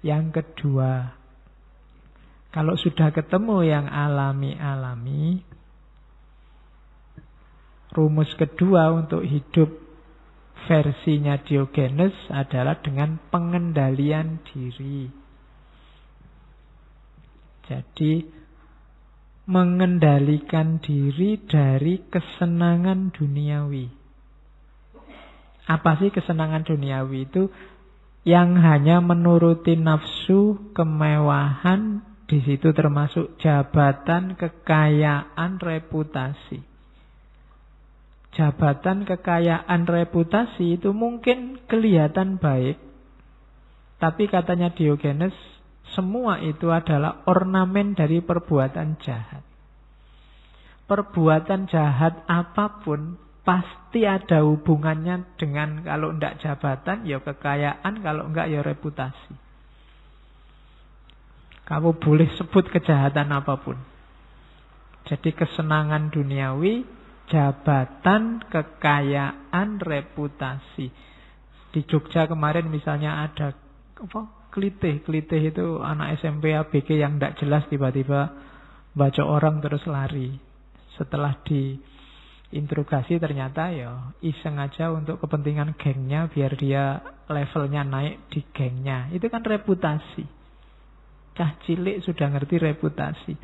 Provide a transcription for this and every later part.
Yang kedua, kalau sudah ketemu yang alami-alami, rumus kedua untuk hidup versinya Diogenes adalah dengan pengendalian diri. Jadi, mengendalikan diri dari kesenangan duniawi. Apa sih kesenangan duniawi itu? Yang hanya menuruti nafsu, kemewahan, di situ termasuk jabatan, kekayaan, reputasi. Jabatan, kekayaan, reputasi itu mungkin kelihatan baik, tapi katanya Diogenes, semua itu adalah ornamen dari perbuatan jahat. Perbuatan jahat apapun pasti ada hubungannya dengan, kalau tidak jabatan, ya kekayaan, kalau enggak ya reputasi. Kamu boleh sebut kejahatan apapun. Jadi kesenangan duniawi, jabatan, kekayaan, reputasi. Di Jogja kemarin misalnya ada Klitih itu anak SMP ABG yang tidak jelas tiba-tiba baca orang terus lari. Setelah diinterogasi ternyata ya iseng aja untuk kepentingan gengnya biar dia levelnya naik di gengnya. Itu kan reputasi. Cah cilik sudah ngerti reputasi.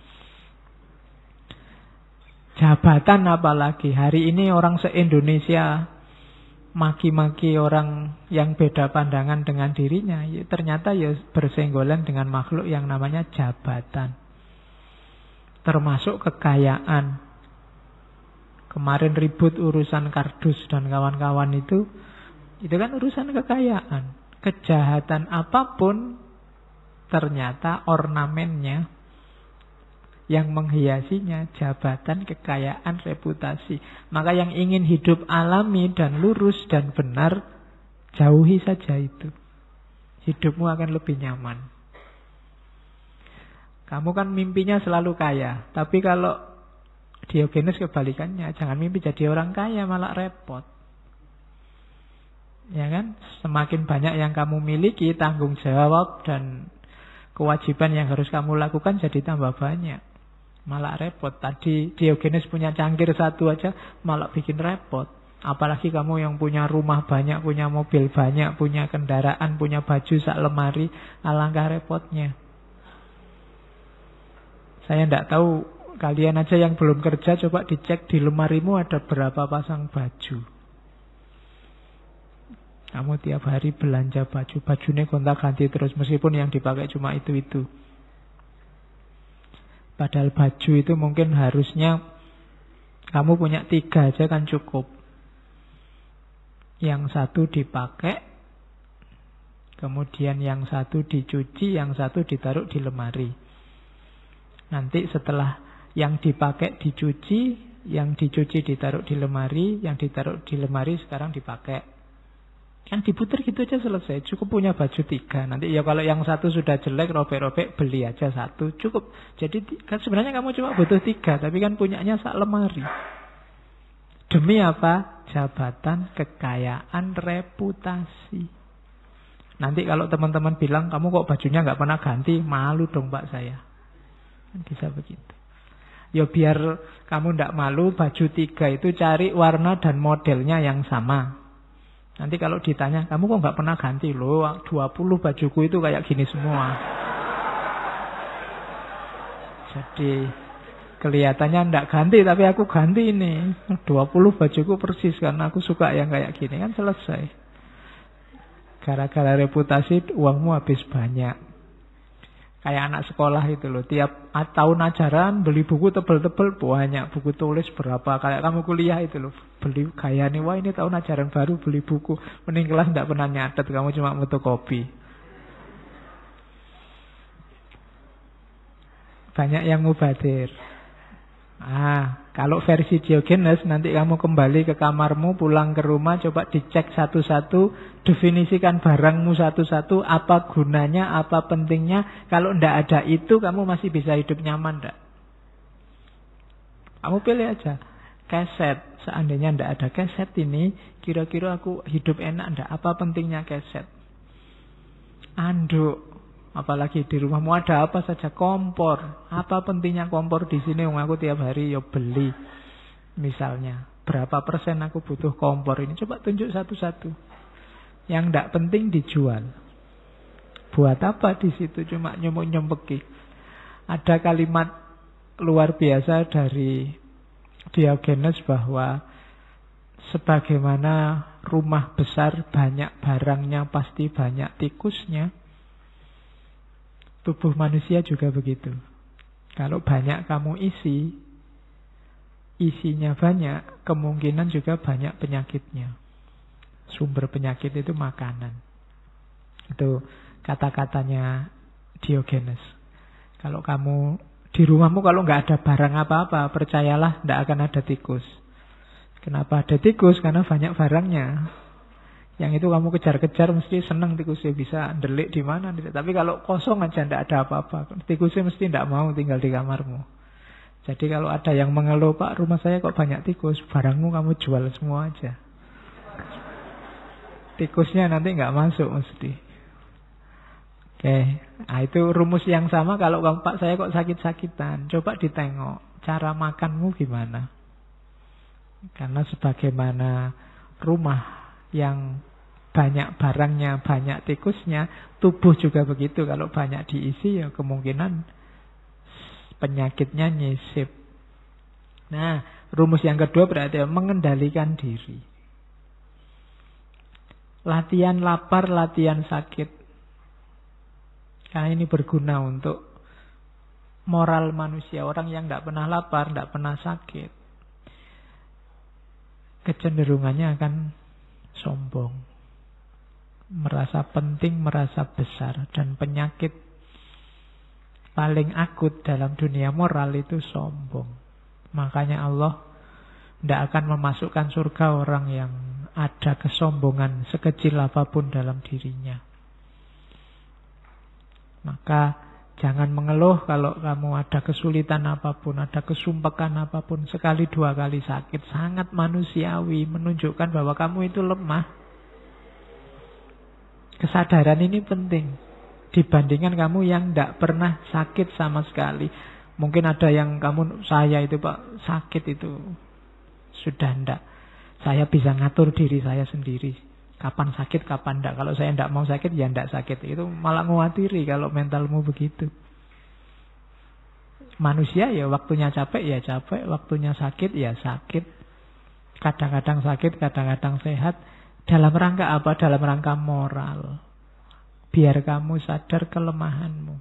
Jabatan apalagi. Hari ini orang se-Indonesia maki-maki orang yang beda pandangan dengan dirinya, ya, ternyata ya bersenggolan dengan makhluk yang namanya jabatan. Termasuk kekayaan. Kemarin ribut urusan kardus dan kawan-kawan itu kan urusan kekayaan. Kejahatan apapun ternyata ornamennya yang menghiasinya jabatan, kekayaan, reputasi. Maka yang ingin hidup alami dan lurus dan benar, jauhi saja itu. Hidupmu akan lebih nyaman. Kamu kan mimpinya selalu kaya, tapi kalau Diogenes kebalikannya, jangan mimpi jadi orang kaya, malah repot. Ya kan? Semakin banyak yang kamu miliki, tanggung jawab dan kewajiban yang harus kamu lakukan jadi tambah banyak. Malah repot. Tadi Diogenes punya cangkir satu aja malah bikin repot. Apalagi kamu yang punya rumah banyak, punya mobil banyak, punya kendaraan, punya baju sak lemari, alangkah repotnya. Saya tidak tahu, kalian aja yang belum kerja coba dicek di lemarimu ada berapa pasang baju. Kamu tiap hari belanja baju, bajunya gonta-ganti terus meskipun yang dipakai cuma itu-itu. Padahal baju itu mungkin harusnya kamu punya 3 aja kan cukup. Yang satu dipakai, kemudian yang satu dicuci, yang satu ditaruh di lemari. Nanti setelah yang dipakai dicuci, yang dicuci ditaruh di lemari, yang ditaruh di lemari sekarang dipakai. Kan diputar gitu aja selesai. Cukup punya baju 3. Nanti ya kalau yang satu sudah jelek, robek-robek, beli aja satu. Cukup. Jadi kan sebenarnya kamu cuma butuh 3. Tapi kan punyanya sak lemari. Demi apa? Jabatan, kekayaan, reputasi. Nanti kalau teman-teman bilang, kamu kok bajunya nggak pernah ganti, malu dong Pak saya. Kan bisa begitu. Ya biar kamu nggak malu, baju 3 itu cari warna dan modelnya yang sama. Nanti kalau ditanya, kamu kok nggak pernah ganti? Loh, 20 bajuku itu kayak gini semua. Jadi kelihatannya nggak ganti, tapi aku ganti ini. 20 bajuku persis karena aku suka yang kayak gini. Kan selesai. Gara-gara reputasi uangmu habis banyak. Kayak anak sekolah itu loh. Tiap tahun ajaran beli buku tebel-tebel banyak. Buku tulis berapa. Kayak kamu kuliah itu loh. Beli gaya nih. Wah ini tahun ajaran baru beli buku. Mending kelas tidak pernah nyatet. Kamu cuma fotokopi. Banyak yang mubadir. Kalau versi Diogenes nanti kamu kembali ke kamarmu, pulang ke rumah, coba dicek satu-satu, definisikan barangmu satu-satu, apa gunanya, apa pentingnya. Kalau ndak ada itu, kamu masih bisa hidup nyaman ndak? Kamu pilih aja. Keset, seandainya ndak ada keset ini, kira-kira aku hidup enak ndak? Apa pentingnya keset? Anduk, Apalagi di rumahmu ada apa saja, kompor. Apa pentingnya kompor di sini? Aku tiap hari ya beli. Misalnya, berapa persen aku butuh kompor ini? Coba tunjuk satu-satu. Yang tidak penting dijual. Buat apa di situ? Cuma nyumpuk-nyumpeki. Ada kalimat luar biasa dari Diogenes bahwa sebagaimana rumah besar banyak barangnya pasti banyak tikusnya, tubuh manusia juga begitu. Kalau banyak kamu isinya banyak, kemungkinan juga banyak penyakitnya. Sumber penyakit itu makanan. Itu kata-katanya Diogenes. Kalau kamu di rumahmu kalau nggak ada barang apa-apa, percayalah tidak akan ada tikus. Kenapa ada tikus? Karena banyak barangnya. Yang itu kamu kejar-kejar mesti senang tikusnya, bisa delik di mana. Tapi kalau kosong aja tidak ada apa-apa, tikusnya mesti tidak mau tinggal di kamarmu. Jadi kalau ada yang mengeluh, Pak rumah saya kok banyak tikus, barangmu kamu jual semua aja. Tikusnya nanti nggak masuk mesti. Oke, nah itu rumus yang sama kalau kamu, Pak saya kok sakit-sakitan. Coba ditengok, cara makanmu gimana. Karena sebagaimana rumah yang banyak barangnya, banyak tikusnya, tubuh juga begitu. Kalau banyak diisi ya kemungkinan penyakitnya nyisip. Nah, rumus yang kedua berarti mengendalikan diri. Latihan lapar, latihan sakit. Karena ini berguna untuk moral manusia. Orang yang tidak pernah lapar, tidak pernah sakit, kecenderungannya akan sombong, merasa penting, merasa besar. Dan penyakit paling akut dalam dunia moral itu sombong. Makanya Allah tidak akan memasukkan surga orang yang ada kesombongan sekecil apapun dalam dirinya. Maka jangan mengeluh kalau kamu ada kesulitan apapun, ada kesumpekan apapun, sekali dua kali sakit. Sangat manusiawi, menunjukkan bahwa kamu itu lemah. Kesadaran ini penting dibandingkan kamu yang tidak pernah sakit sama sekali. Mungkin ada yang kamu, saya itu Pak sakit itu sudah tidak, saya bisa ngatur diri saya sendiri. Kapan sakit, kapan tidak. Kalau saya tidak mau sakit, ya tidak sakit. Itu malah ngawatiri kalau mentalmu begitu. Manusia ya waktunya capek, ya capek. Waktunya sakit, ya sakit. Kadang-kadang sakit, kadang-kadang sehat. Dalam rangka apa? Dalam rangka moral. Biar kamu sadar kelemahanmu.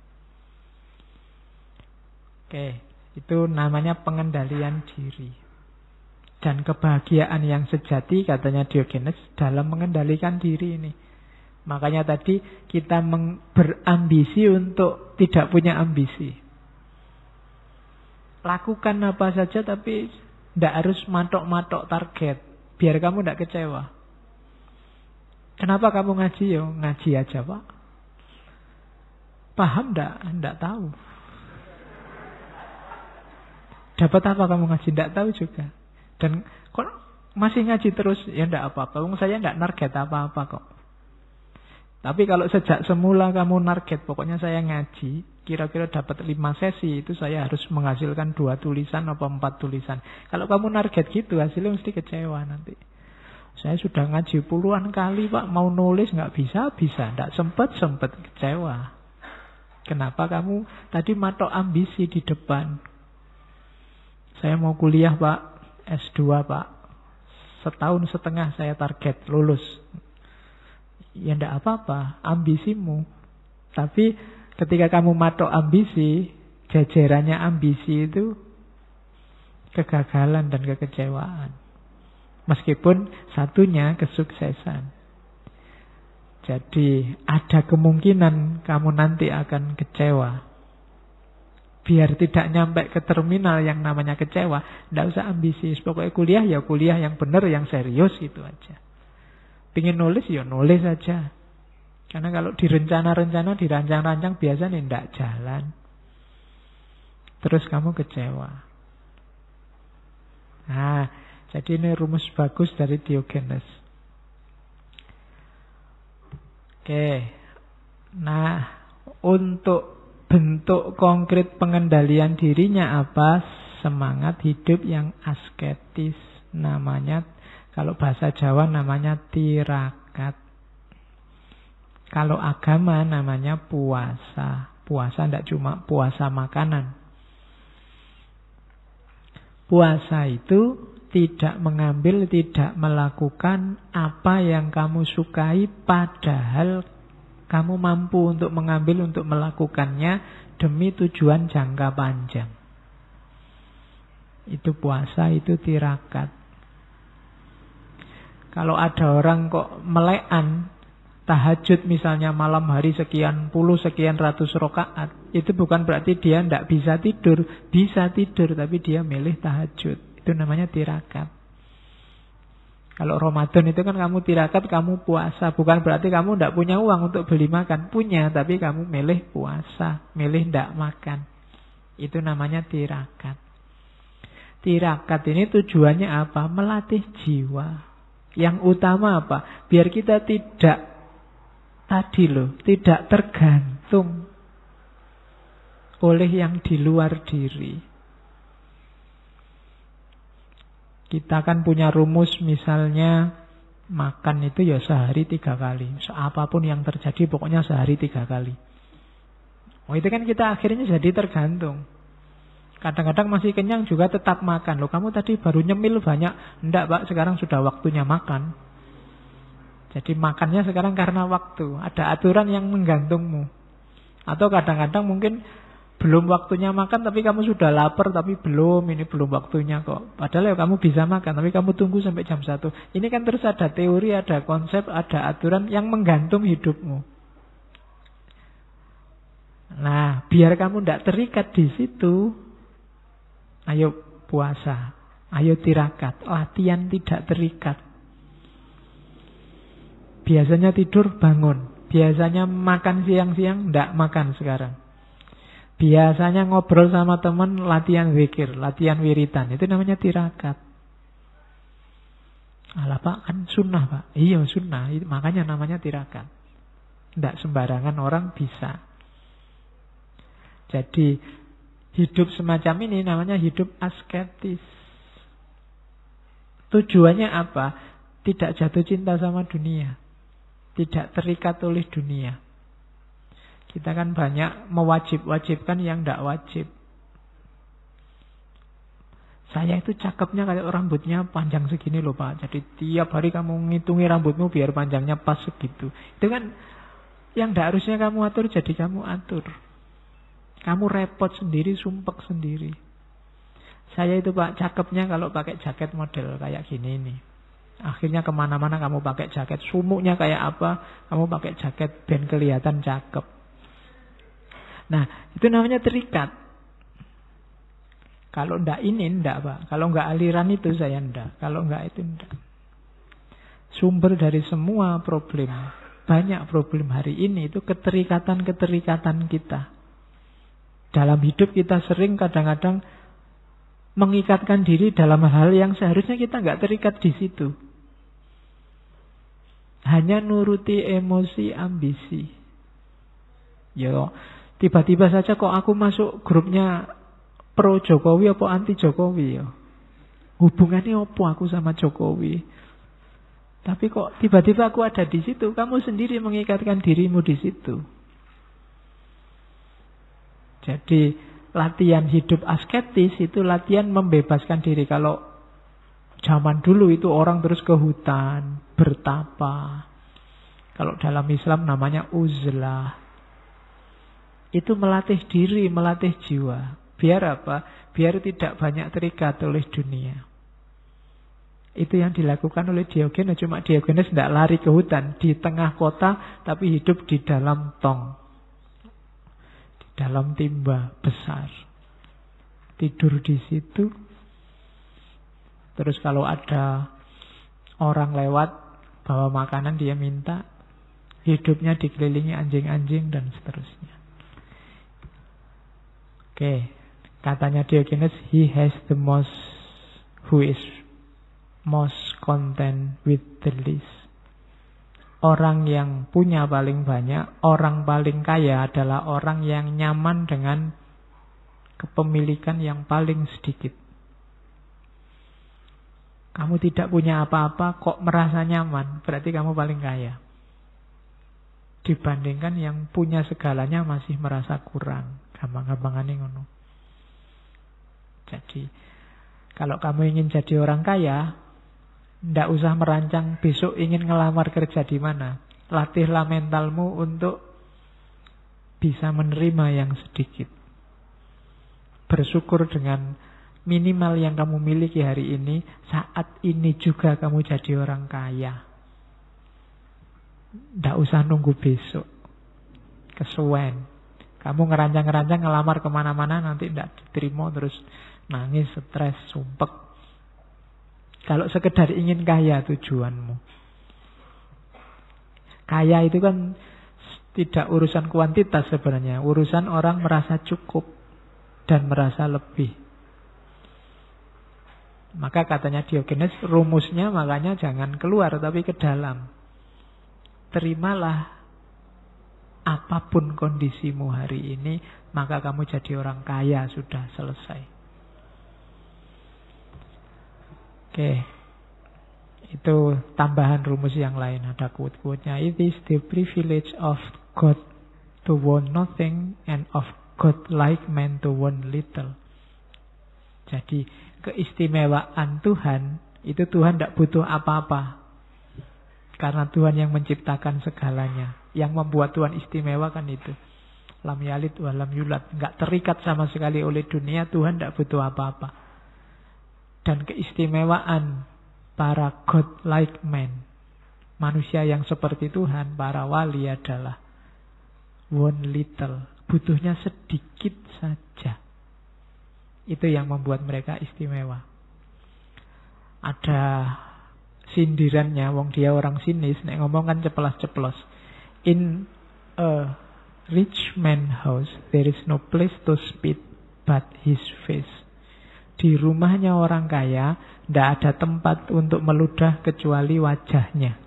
Oke, itu namanya pengendalian diri. Dan kebahagiaan yang sejati, katanya Diogenes, dalam mengendalikan diri ini. Makanya tadi kita berambisi untuk tidak punya ambisi. Lakukan apa saja tapi tidak harus matok-matok target. Biar kamu tidak kecewa. Kenapa kamu ngaji? Yo, ngaji aja Pak. Paham tidak? Tidak tahu. Dapat apa kamu ngaji? Tidak tahu juga. Dan kok masih ngaji terus? Ya tidak apa-apa. Saya tidak narget apa-apa kok. Tapi kalau sejak semula kamu narget, pokoknya saya ngaji, kira-kira dapat 5 sesi, itu saya harus menghasilkan 2 tulisan atau 4 tulisan. Kalau kamu narget gitu, hasilnya mesti kecewa nanti. Saya sudah ngaji puluhan kali Pak, mau nulis nggak bisa, tidak sempat kecewa. Kenapa kamu tadi matok ambisi di depan? Saya mau kuliah Pak, S2 Pak, 1,5 tahun saya target lulus. Ya tidak apa-apa, ambisimu. Tapi ketika kamu matok ambisi, jajarannya ambisi itu kegagalan dan kekecewaan. Meskipun satunya kesuksesan. Jadi ada kemungkinan kamu nanti akan kecewa. Biar tidak nyampe ke terminal yang namanya kecewa, tidak usah ambisius. Pokoknya kuliah ya kuliah yang benar, yang serius gitu aja. Pingin nulis ya nulis aja. Karena kalau direncana-rencana, dirancang-rancang biasanya tidak jalan. Terus kamu kecewa. Nah, jadi ini rumus bagus dari Diogenes. Oke. Nah, Untuk bentuk konkret pengendalian dirinya apa? Semangat hidup yang asketis. Namanya, kalau bahasa Jawa namanya tirakat. Kalau agama namanya puasa. Puasa tidak cuma puasa makanan. Puasa itu tidak mengambil, tidak melakukan apa yang kamu sukai, padahal kamu mampu untuk mengambil, untuk melakukannya demi tujuan jangka panjang. Itu puasa, itu tirakat. Kalau ada orang kok melekan, tahajud misalnya malam hari sekian puluh, sekian ratus rakaat, itu bukan berarti dia tidak bisa tidur. Bisa tidur, tapi dia milih tahajud. Itu namanya tirakat. Kalau Ramadan itu kan kamu tirakat, kamu puasa. Bukan berarti kamu tidak punya uang untuk beli makan. Punya, tapi kamu milih puasa. Milih tidak makan. Itu namanya tirakat. Tirakat ini tujuannya apa? Melatih jiwa. Yang utama apa? Biar kita tidak tergantung oleh yang di luar diri. Kita kan punya rumus misalnya makan itu ya sehari 3 kali. Apapun yang terjadi pokoknya sehari 3 kali. Oh itu kan kita akhirnya jadi tergantung. Kadang-kadang masih kenyang juga tetap makan. Loh kamu tadi baru nyemil banyak. Enggak Pak, sekarang sudah waktunya makan. Jadi makannya sekarang karena waktu. Ada aturan yang menggantungmu. Atau kadang-kadang mungkin belum waktunya makan tapi kamu sudah lapar tapi ini belum waktunya kok. Padahal ya kamu bisa makan tapi kamu tunggu sampai jam 1. Ini kan terus ada teori, ada konsep, ada aturan yang menggantung hidupmu. Nah, biar kamu tidak terikat di situ, ayo puasa, ayo tirakat, latihan tidak terikat. Biasanya tidur bangun, biasanya makan siang-siang tidak makan sekarang. Biasanya ngobrol sama teman, latihan zikir, latihan wiritan. Itu namanya tirakat. Alah Pak, kan sunnah Pak. Iya sunnah, makanya namanya tirakat. Tidak sembarangan orang bisa. Jadi hidup semacam ini namanya hidup asketis. Tujuannya apa? Tidak jatuh cinta sama dunia. Tidak terikat oleh dunia. Kita kan banyak mewajib-wajibkan yang tidak wajib. Saya itu cakepnya kayak rambutnya panjang segini loh Pak. Jadi tiap hari kamu ngitungi rambutmu biar panjangnya pas segitu. Itu kan yang tidak harusnya kamu atur jadi kamu atur. Kamu repot sendiri, sumpek sendiri. Saya itu Pak cakepnya kalau pakai jaket model kayak gini nih. Akhirnya kemana-mana kamu pakai jaket. Sumuknya kayak apa, kamu pakai jaket ben kelihatan cakep. Nah, itu namanya terikat. Kalau ndak ini ndak Pak. Kalau nggak aliran itu saya ndak. Kalau nggak itu ndak. Sumber dari semua problem, banyak problem hari ini itu keterikatan-keterikatan kita. Dalam hidup kita sering kadang-kadang mengikatkan diri dalam hal yang seharusnya kita nggak terikat di situ. Hanya nuruti emosi, ambisi. Yo, tiba-tiba saja kok aku masuk grupnya pro Jokowi apa anti Jokowi ya. Hubungannya apa aku sama Jokowi? Tapi kok tiba-tiba aku ada di situ, kamu sendiri mengikatkan dirimu di situ. Jadi latihan hidup asketis itu latihan membebaskan diri. Kalau zaman dulu itu orang terus ke hutan, bertapa. Kalau dalam Islam namanya uzlah. Itu melatih diri, melatih jiwa. Biar apa? Biar tidak banyak terikat oleh dunia. Itu yang dilakukan oleh Diogenes. Cuma Diogenes tidak lari ke hutan. Di tengah kota, tapi hidup di dalam tong. Di dalam timba besar. Tidur di situ. Terus kalau ada orang lewat, bawa makanan dia minta. Hidupnya dikelilingi anjing-anjing dan seterusnya. Oke, katanya Diogenes, he has the most, who is most content with the least. Orang yang punya paling banyak, orang paling kaya adalah orang yang nyaman dengan kepemilikan yang paling sedikit. Kamu tidak punya apa-apa kok merasa nyaman, berarti kamu paling kaya. Dibandingkan yang punya segalanya masih merasa kurang. Gampang-gampangannya ngono. Jadi, kalau kamu ingin jadi orang kaya, ndak usah merancang besok ingin ngelamar kerja di mana. Latihlah mentalmu untuk bisa menerima yang sedikit. Bersyukur dengan minimal yang kamu miliki hari ini. Saat ini juga kamu jadi orang kaya. Ndak usah nunggu besok. Kesuwen. Kamu ngerancang-ngerancang ngelamar kemana-mana, nanti ndak diterima, terus nangis, stres, sumpek. Kalau sekedar ingin kaya tujuanmu. Kaya itu kan tidak urusan kuantitas sebenarnya. Urusan orang merasa cukup dan merasa lebih. Maka katanya Diogenes, rumusnya makanya jangan keluar tapi ke dalam. Terimalah apapun kondisimu hari ini, maka kamu jadi orang kaya, sudah selesai. Oke, itu tambahan rumus yang lain. Ada quote-quote-nya. It is the privilege of God to want nothing and of God-like man to want little. Jadi keistimewaan Tuhan, itu Tuhan tidak butuh apa-apa. Karena Tuhan yang menciptakan segalanya. Yang membuat Tuhan istimewa kan itu. Lam yalid wa lam yulad. Enggak terikat sama sekali oleh dunia, Tuhan tidak butuh apa-apa. Dan keistimewaan para God-like men, manusia yang seperti Tuhan, para wali adalah one little, butuhnya sedikit saja. Itu yang membuat mereka istimewa. Ada sindirannya, wong dia orang sinis, nek ngomong kan ceplas-ceplos. In a rich man's house, there is no place to spit but his face. Di rumahnya orang kaya, tidak ada tempat untuk meludah kecuali wajahnya.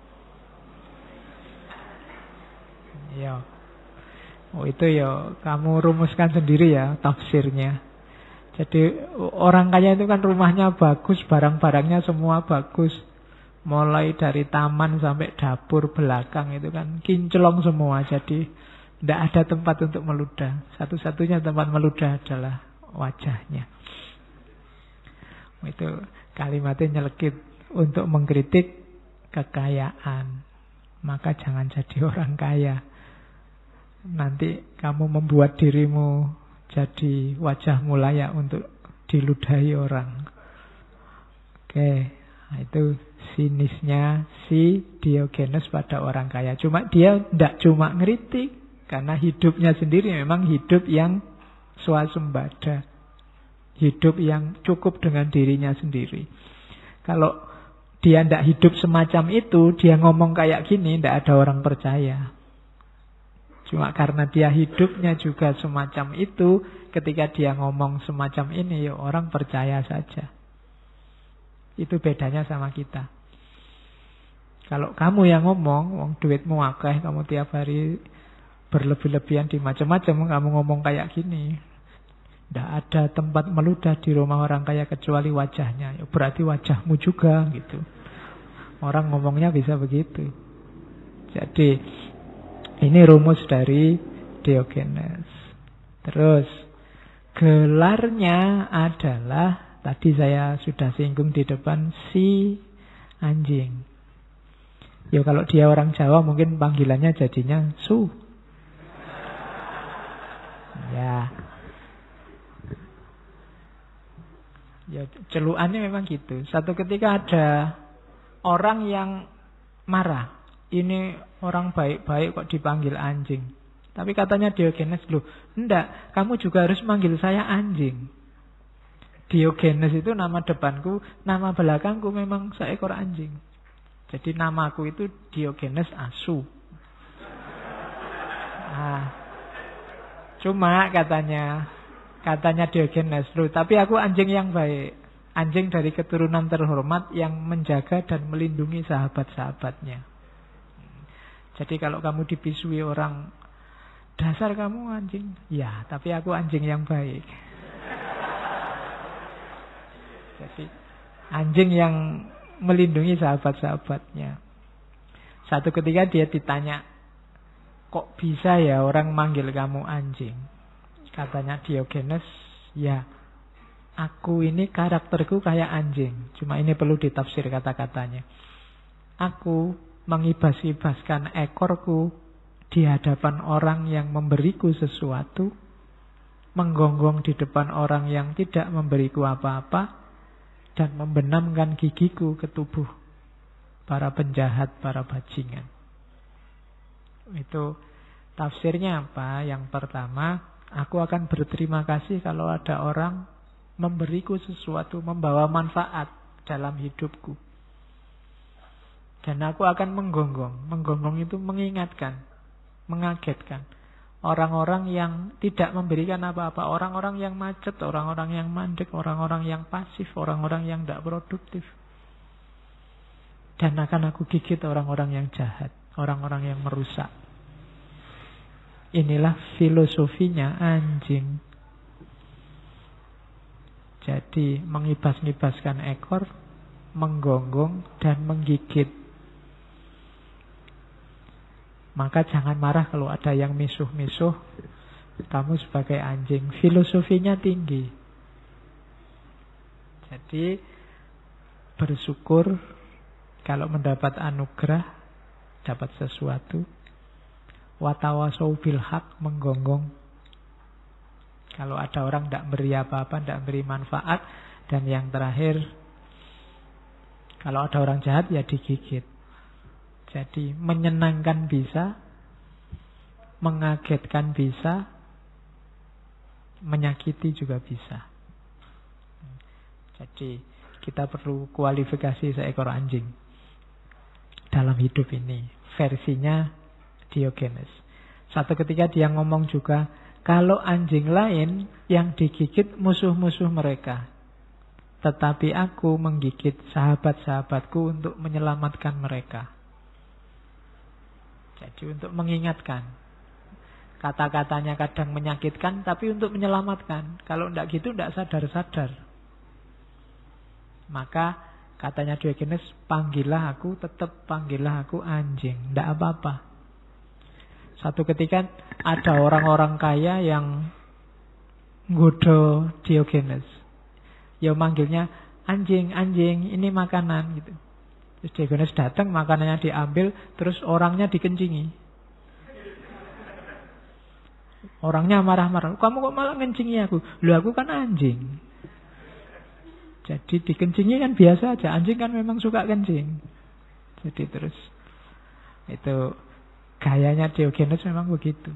Ya, itu ya kamu rumuskan sendiri ya tafsirnya. Jadi orang kaya itu kan rumahnya bagus, barang-barangnya semua bagus. Mulai dari taman sampai dapur belakang itu kan kinclong semua. Jadi tidak ada tempat untuk meludah. Satu-satunya tempat meludah adalah wajahnya. Itu kalimatnya nyelekit untuk mengkritik kekayaan. Maka jangan jadi orang kaya. Nanti kamu membuat dirimu jadi wajahmu layak untuk diludahi orang. Oke, itu sinisnya si Diogenes pada orang kaya. Cuma dia tidak cuma ngeritik, karena hidupnya sendiri memang hidup yang swasembada. Hidup yang cukup dengan dirinya sendiri. Kalau dia tidak hidup semacam itu, dia ngomong kayak gini, tidak ada orang percaya. Cuma karena dia hidupnya juga semacam itu, ketika dia ngomong semacam ini, ya orang percaya saja. Itu bedanya sama kita. Kalau kamu yang ngomong, wong duitmu akeh, kamu tiap hari berlebih-lebihan di macam-macam, kamu ngomong kayak gini, tidak ada tempat meludah di rumah orang kaya kecuali wajahnya. Ya, berarti wajahmu juga gitu. Orang ngomongnya bisa begitu. Jadi ini rumus dari Diogenes. Terus gelarnya adalah, tadi saya sudah singgung di depan, si anjing. Ya kalau dia orang Jawa mungkin panggilannya jadinya su. Ya celuannya memang gitu. Satu ketika ada orang yang marah. Ini orang baik-baik kok dipanggil anjing. Tapi katanya Diogenes, loh, enggak, kamu juga harus manggil saya anjing. Diogenes itu nama depanku, nama belakangku memang seekor anjing. Jadi namaku itu Diogenes asu. Nah, cuma katanya Diogenes, loh, tapi aku anjing yang baik. Anjing dari keturunan terhormat yang menjaga dan melindungi sahabat-sahabatnya. Jadi kalau kamu dipisui orang, dasar kamu anjing. Ya, tapi aku anjing yang baik. Jadi anjing yang melindungi sahabat-sahabatnya. Satu ketika dia ditanya, kok bisa ya orang manggil kamu anjing? Katanya Diogenes, ya aku ini karakterku kayak anjing. Cuma ini perlu ditafsir kata-katanya. Aku mengibas-ibaskan ekorku di hadapan orang yang memberiku sesuatu, menggonggong di depan orang yang tidak memberiku apa-apa, dan membenamkan gigiku ke tubuh para penjahat, para bajingan. Itu tafsirnya apa? Yang pertama, aku akan berterima kasih kalau ada orang memberiku sesuatu, membawa manfaat dalam hidupku. Dan aku akan menggonggong. Menggonggong itu mengingatkan, mengagetkan orang-orang yang tidak memberikan apa-apa, orang-orang yang macet, orang-orang yang mandek, orang-orang yang pasif, orang-orang yang tidak produktif. Dan akan aku gigit orang-orang yang jahat, orang-orang yang merusak. Inilah filosofinya anjing. Jadi mengibas-ngibaskan ekor, menggonggong, dan menggigit. Maka jangan marah kalau ada yang misuh-misuh. Kamu sebagai anjing, filosofinya tinggi. Jadi bersyukur kalau mendapat anugerah, dapat sesuatu. Watawasau bil haq, menggonggong. Kalau ada orang tidak beri apa-apa, tidak beri manfaat. Dan yang terakhir, kalau ada orang jahat ya digigit. Jadi menyenangkan bisa, mengagetkan bisa, menyakiti juga bisa. Jadi kita perlu kualifikasi seekor anjing dalam hidup ini. Versinya Diogenes. Satu ketika dia ngomong juga, kalau anjing lain yang digigit musuh-musuh mereka, tetapi aku menggigit sahabat-sahabatku untuk menyelamatkan mereka. Jadi untuk mengingatkan. Kata-katanya kadang menyakitkan, tapi untuk menyelamatkan. Kalau tidak gitu, tidak sadar-sadar. Maka katanya Diogenes, panggillah aku, tetap panggillah aku anjing. Tidak apa-apa. Satu ketika ada orang-orang kaya yang nggoda Diogenes. Ya manggilnya, anjing, anjing, ini makanan gitu. Terus Diogenes datang, makanannya diambil, terus orangnya dikencingi. Orangnya marah-marah. Kamu kok malah ngencingi aku? Loh, aku kan anjing. Jadi dikencingi kan biasa aja. Anjing kan memang suka kencing. Jadi terus itu gayanya Diogenes memang begitu.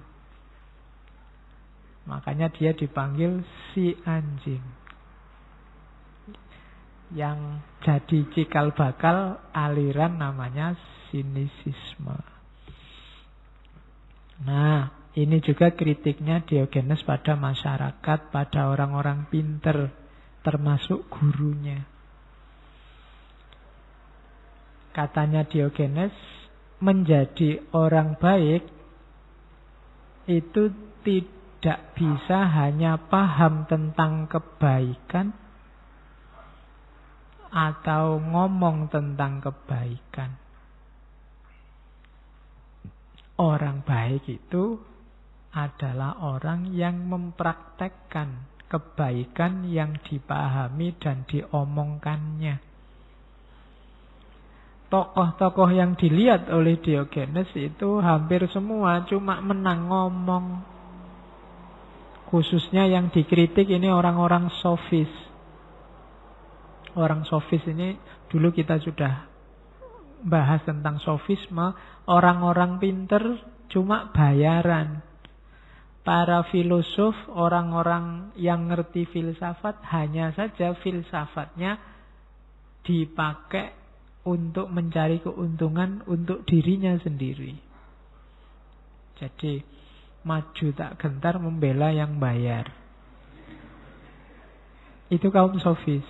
Makanya dia dipanggil si anjing. Yang jadi cikal bakal aliran namanya sinisisme. Nah, ini juga kritiknya Diogenes pada masyarakat, pada orang-orang pinter, termasuk gurunya. Katanya Diogenes, menjadi orang baik itu tidak bisa hanya paham tentang kebaikan atau ngomong tentang kebaikan. Orang baik itu adalah orang yang mempraktekkan kebaikan yang dipahami dan diomongkannya. Tokoh-tokoh yang dilihat oleh Diogenes itu hampir semua cuma menang ngomong. Khususnya yang dikritik ini orang-orang sofis. Orang sofis ini dulu kita sudah bahas tentang sofisme. Orang-orang pinter cuma bayaran. Para filosof, orang-orang yang ngerti filsafat, hanya saja filsafatnya dipakai untuk mencari keuntungan untuk dirinya sendiri. Jadi maju tak gentar membela yang bayar. Itu kaum sofis.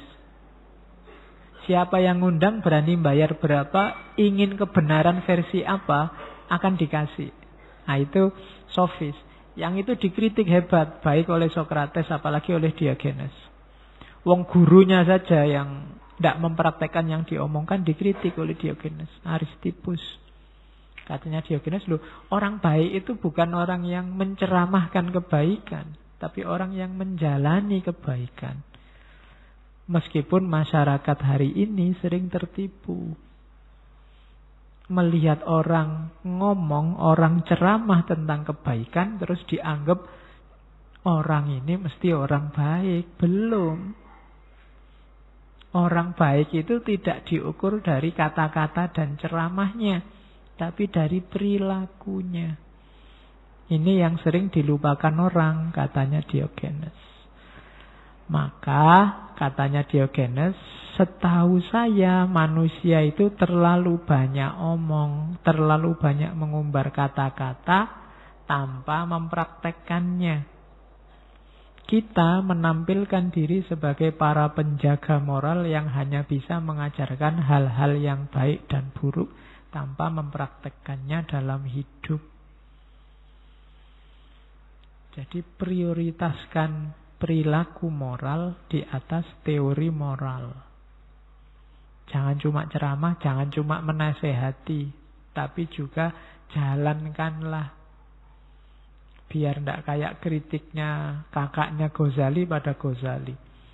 Siapa yang ngundang berani bayar berapa, ingin kebenaran versi apa, akan dikasih. Nah itu sofis. Yang itu dikritik hebat, baik oleh Sokrates apalagi oleh Diogenes. Wong gurunya saja yang tidak mempraktekkan yang diomongkan dikritik oleh Diogenes. Aristippus. Katanya Diogenes, loh, orang baik itu bukan orang yang menceramahkan kebaikan, tapi orang yang menjalani kebaikan. Meskipun masyarakat hari ini sering tertipu. Melihat orang ngomong, orang ceramah tentang kebaikan, terus dianggap orang ini mesti orang baik. Belum. Orang baik itu tidak diukur dari kata-kata dan ceramahnya, tapi dari perilakunya. Ini yang sering dilupakan orang, katanya Diogenes. Maka, katanya Diogenes, setahu saya manusia itu terlalu banyak omong, terlalu banyak mengumbar kata-kata tanpa mempraktekkannya. Kita menampilkan diri sebagai para penjaga moral yang hanya bisa mengajarkan hal-hal yang baik dan buruk tanpa mempraktekkannya dalam hidup. Jadi prioritaskan perilaku moral di atas teori moral. Jangan cuma ceramah, jangan cuma menasehati, tapi juga jalankanlah. Biar tidak kayak kritiknya kakaknya Ghazali pada Ghazali.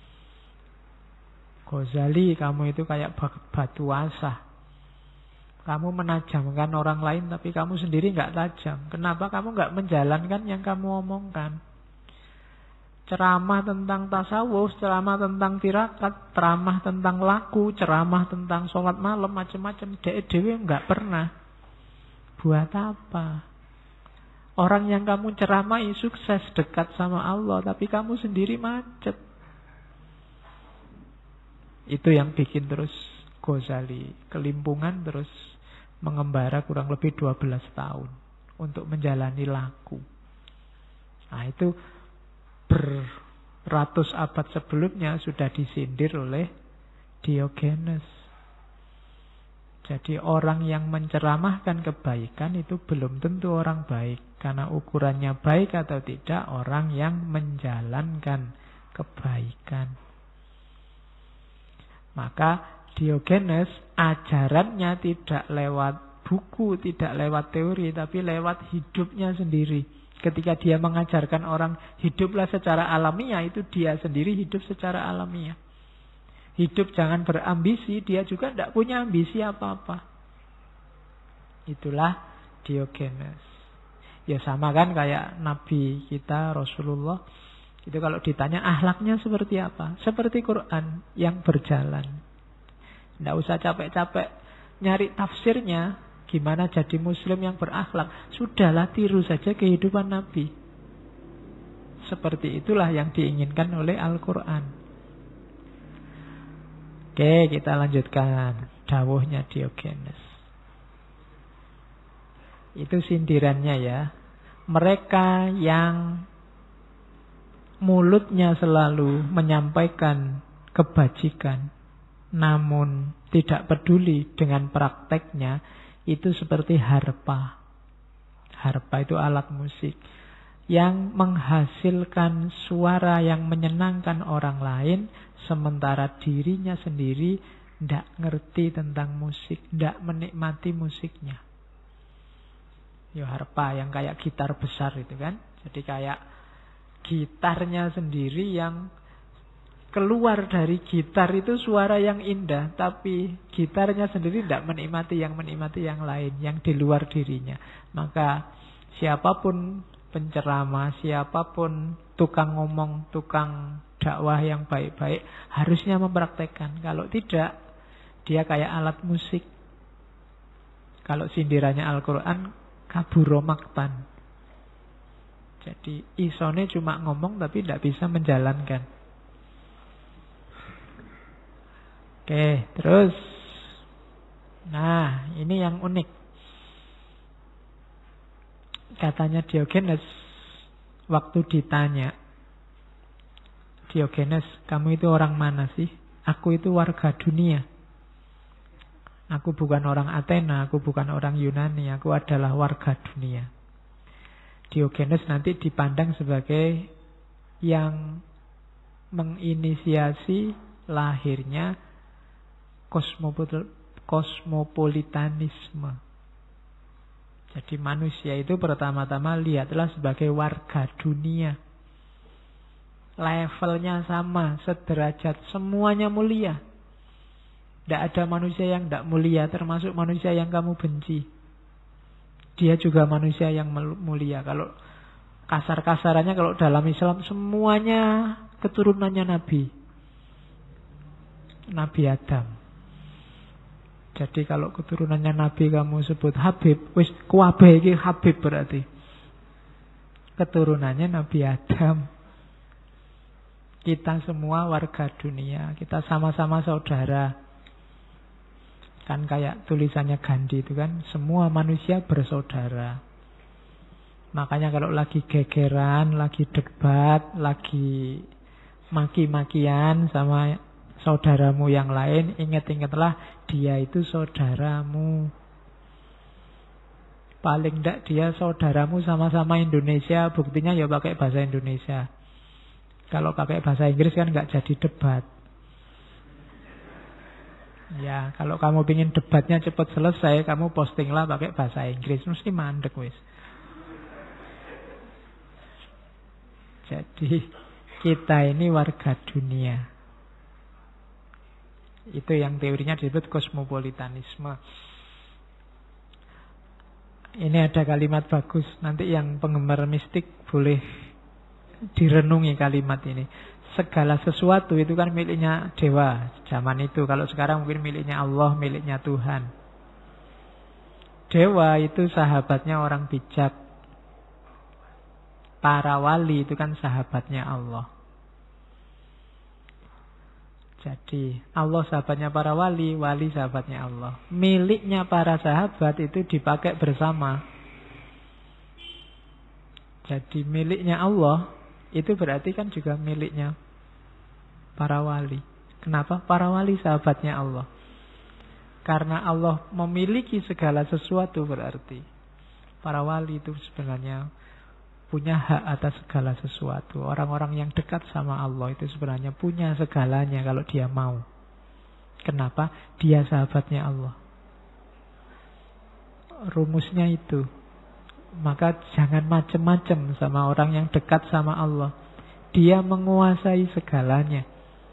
Ghazali, kamu itu kayak batu asah. Kamu menajamkan orang lain, tapi kamu sendiri nggak tajam. Kenapa kamu nggak menjalankan yang kamu omongkan? Ceramah tentang tasawuf, ceramah tentang tirakat, ceramah tentang laku, ceramah tentang sholat malam, macam-macam. Dewe nggak pernah. Buat apa? Orang yang kamu ceramai sukses dekat sama Allah, tapi kamu sendiri macet. Itu yang bikin terus Ghazali kelimpungan, terus mengembara kurang lebih 12 tahun untuk menjalani laku. Nah itu beratus abad sebelumnya sudah disindir oleh Diogenes. Jadi orang yang menceramahkan kebaikan itu belum tentu orang baik. Karena ukurannya baik atau tidak orang yang menjalankan kebaikan. Maka Diogenes ajarannya tidak lewat buku, tidak lewat teori, tapi lewat hidupnya sendiri. Ketika dia mengajarkan orang hiduplah secara alamiah, itu dia sendiri hidup secara alamiah. Hidup jangan berambisi, dia juga tidak punya ambisi apa-apa. Itulah Diogenes. Ya sama kan kayak Nabi kita Rasulullah. Itu kalau ditanya akhlaknya seperti apa? Seperti Quran yang berjalan. Tidak usah capek-capek nyari tafsirnya. Gimana jadi muslim yang berakhlak? Sudahlah, tiru saja kehidupan Nabi. Seperti itulah yang diinginkan oleh Al-Quran. Oke, kita lanjutkan dawuhnya Diogenes. Itu sindirannya ya. Mereka yang mulutnya selalu menyampaikan kebajikan, namun tidak peduli dengan prakteknya, itu seperti harpa. Harpa itu alat musik yang menghasilkan suara yang menyenangkan orang lain, sementara dirinya sendiri tidak ngerti tentang musik, tidak menikmati musiknya. Ya harpa yang kayak gitar besar itu kan. Jadi kayak gitarnya sendiri yang keluar dari gitar itu suara yang indah, tapi gitarnya sendiri tidak menikmati yang lain, yang di luar dirinya. Maka siapapun penceramah, siapapun tukang ngomong, tukang dakwah yang baik-baik harusnya mempraktekkan. Kalau tidak, dia kayak alat musik. Kalau sindirannya Al-Quran, kaburo maktan. Jadi isone cuma ngomong tapi tidak bisa menjalankan. Oke, terus. Nah, ini yang unik. Katanya Diogenes, waktu ditanya, Diogenes, kamu itu orang mana sih? Aku itu warga dunia. Aku bukan orang Athena, aku bukan orang Yunani, aku adalah warga dunia. Diogenes nanti dipandang sebagai yang menginisiasi lahirnya kosmopolitanisme. Jadi manusia itu pertama-tama lihatlah sebagai warga dunia. Levelnya sama, sederajat, semuanya mulia. Tidak ada manusia yang tidak mulia, termasuk manusia yang kamu benci. Dia juga manusia yang mulia. Kalau kasar-kasarannya, kalau dalam Islam semuanya keturunannya Nabi. Nabi Adam. Jadi kalau keturunannya Nabi kamu sebut Habib, wis kuwabe iki Habib berarti. Keturunannya Nabi Adam. Kita semua warga dunia, kita sama-sama saudara. Kan kayak tulisannya Gandhi itu kan, semua manusia bersaudara. Makanya kalau lagi gegeran, lagi debat, lagi maki-makian sama saudaramu yang lain, ingat-ingatlah dia itu saudaramu. Paling tidak dia saudaramu sama-sama Indonesia, buktinya ya pakai bahasa Indonesia. Kalau pakai bahasa Inggris kan nggak jadi debat. Ya, kalau kamu pingin debatnya cepat selesai, kamu postinglah pakai bahasa Inggris, mesti mandek wis. Jadi kita ini warga dunia. Itu yang teorinya disebut kosmopolitanisme. Ini ada kalimat bagus. Nanti yang penggemar mistik boleh direnungi kalimat ini. Segala sesuatu itu kan miliknya dewa zaman itu. Kalau sekarang mungkin miliknya Allah, miliknya Tuhan. Dewa itu sahabatnya orang bijak. Para wali itu kan sahabatnya Allah. Jadi Allah sahabatnya para wali, wali sahabatnya Allah. Miliknya para sahabat itu dipakai bersama. Jadi miliknya Allah itu berarti kan juga miliknya para wali. Kenapa? Para wali sahabatnya Allah. Karena Allah memiliki segala sesuatu, berarti para wali itu sebenarnya punya hak atas segala sesuatu. Orang-orang yang dekat sama Allah itu sebenarnya punya segalanya kalau dia mau. Kenapa? Dia sahabatnya Allah. Rumusnya itu. Maka jangan macem-macem sama orang yang dekat sama Allah. Dia menguasai segalanya.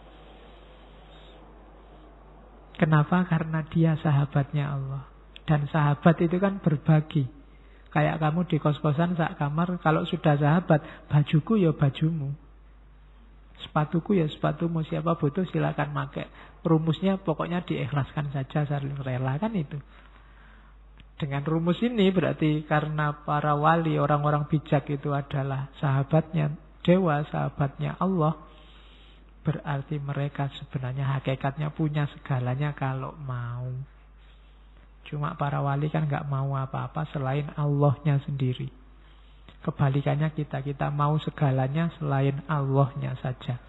Kenapa? Karena dia sahabatnya Allah. Dan sahabat itu kan berbagi. Kayak kamu di kos-kosan sak kamar, kalau sudah sahabat, bajuku ya bajumu, sepatuku ya sepatumu. Siapa butuh silakan pakai. Rumusnya pokoknya diikhlaskan saja, saling rela, kan itu. Dengan rumus ini berarti karena para wali, orang-orang bijak itu adalah sahabatnya dewa, sahabatnya Allah, berarti mereka sebenarnya hakikatnya punya segalanya kalau mau. Cuma para wali kan gak mau apa-apa selain Allahnya sendiri. Kebalikannya kita mau segalanya selain Allahnya saja.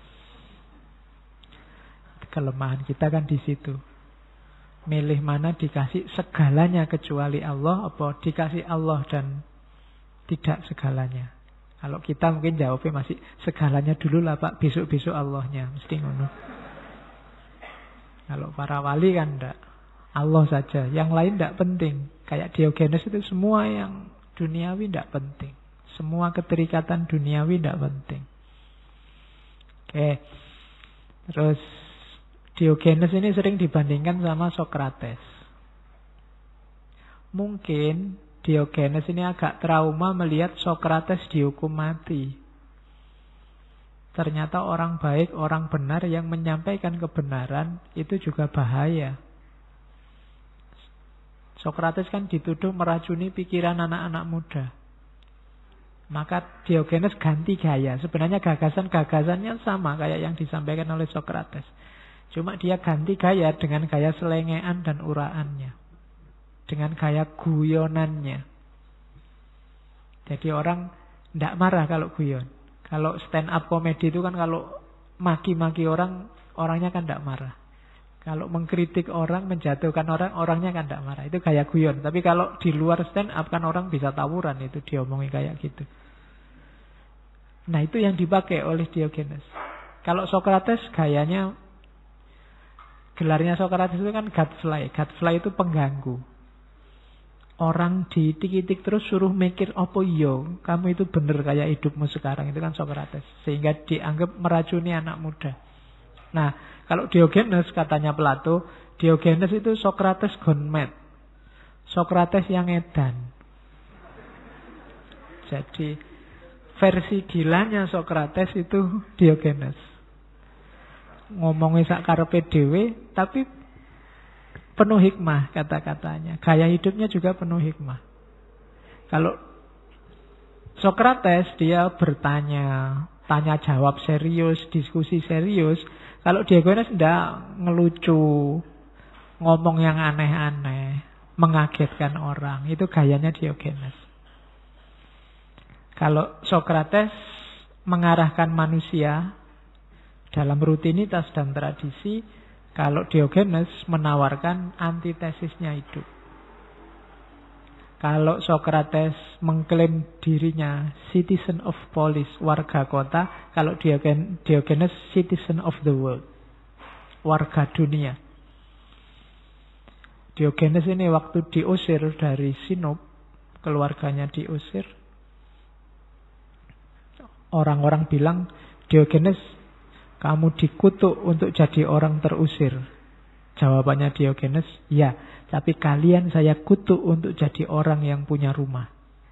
Kelemahan kita kan di situ. Milih mana, dikasih segalanya kecuali Allah, apa dikasih Allah dan tidak segalanya. Kalau kita mungkin jawabnya masih segalanya dulu lah Pak, besok-besok Allahnya, mesti ngono. Kalau para wali kan enggak, Allah saja, yang lain enggak penting. Kayak Diogenes itu semua yang duniawi enggak penting. Semua keterikatan duniawi enggak penting. Oke. Terus Diogenes ini sering dibandingkan sama Sokrates. Mungkin Diogenes ini agak trauma melihat Sokrates dihukum mati. Ternyata orang baik, orang benar yang menyampaikan kebenaran itu juga bahaya. Sokrates kan dituduh meracuni pikiran anak-anak muda. Maka Diogenes ganti gaya. Sebenarnya gagasan-gagasannya sama kayak yang disampaikan oleh Sokrates. Cuma dia ganti gaya dengan gaya selengean dan uraannya. Dengan gaya guyonannya. Jadi orang tidak marah kalau guyon. Kalau stand up comedy itu kan kalau maki-maki orang, orangnya kan tidak marah. Kalau mengkritik orang, menjatuhkan orang, orangnya kan tidak marah. Itu gaya guyon. Tapi kalau di luar stand up kan orang bisa tawuran itu diomongin kayak gitu. Nah itu yang dipakai oleh Diogenes. Kalau Socrates gayanya, gelarnya Socrates itu kan gadfly. Gadfly itu pengganggu. Orang diitik-itik terus suruh mikir, apa iya, kamu itu bener kayak hidupmu sekarang. Itu kan Socrates. Sehingga dianggap meracuni anak muda. Nah, kalau Diogenes, katanya Plato, Diogenes itu Socrates gone mad. Socrates yang edan. Jadi, versi gilanya Socrates itu Diogenes. Ngomongnya sak karepe dhewe, tapi penuh hikmah kata-katanya. Gaya hidupnya juga penuh hikmah. Kalau Socrates, dia bertanya, tanya jawab serius, diskusi serius. Kalau Diogenes enggak, ngelucu, ngomong yang aneh-aneh, mengagetkan orang. Itu gayanya Diogenes. Kalau Socrates mengarahkan manusia dalam rutinitas dan tradisi, kalau Diogenes menawarkan antitesisnya hidup. Kalau Socrates mengklaim dirinya citizen of polis, warga kota. Kalau Diogenes citizen of the world, warga dunia. Diogenes ini waktu diusir dari Sinop, keluarganya diusir. Orang-orang bilang, Diogenes, kamu dikutuk untuk jadi orang terusir. Jawabannya Diogenes, ya, tapi kalian saya kutuk untuk jadi orang yang punya rumah.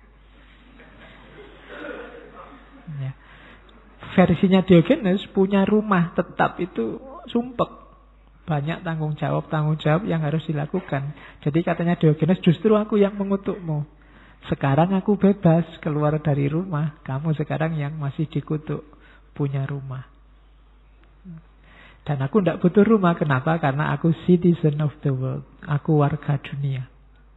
Ya. Versinya Diogenes punya rumah tetap itu sumpek. Banyak tanggung jawab yang harus dilakukan. Jadi katanya Diogenes, justru aku yang mengutukmu. Sekarang aku bebas keluar dari rumah. Kamu sekarang yang masih dikutuk punya rumah. Dan aku tidak butuh rumah. Kenapa? Karena aku citizen of the world. Aku warga dunia.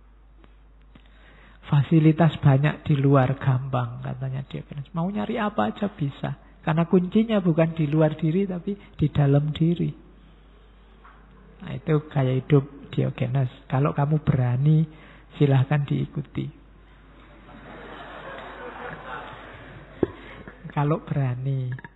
Fasilitas banyak di luar gampang, katanya Diogenes. Mau nyari apa aja bisa. Karena kuncinya bukan di luar diri, tapi di dalam diri. Nah itu gaya hidup Diogenes. Kalau kamu berani, silahkan diikuti. Kalau berani.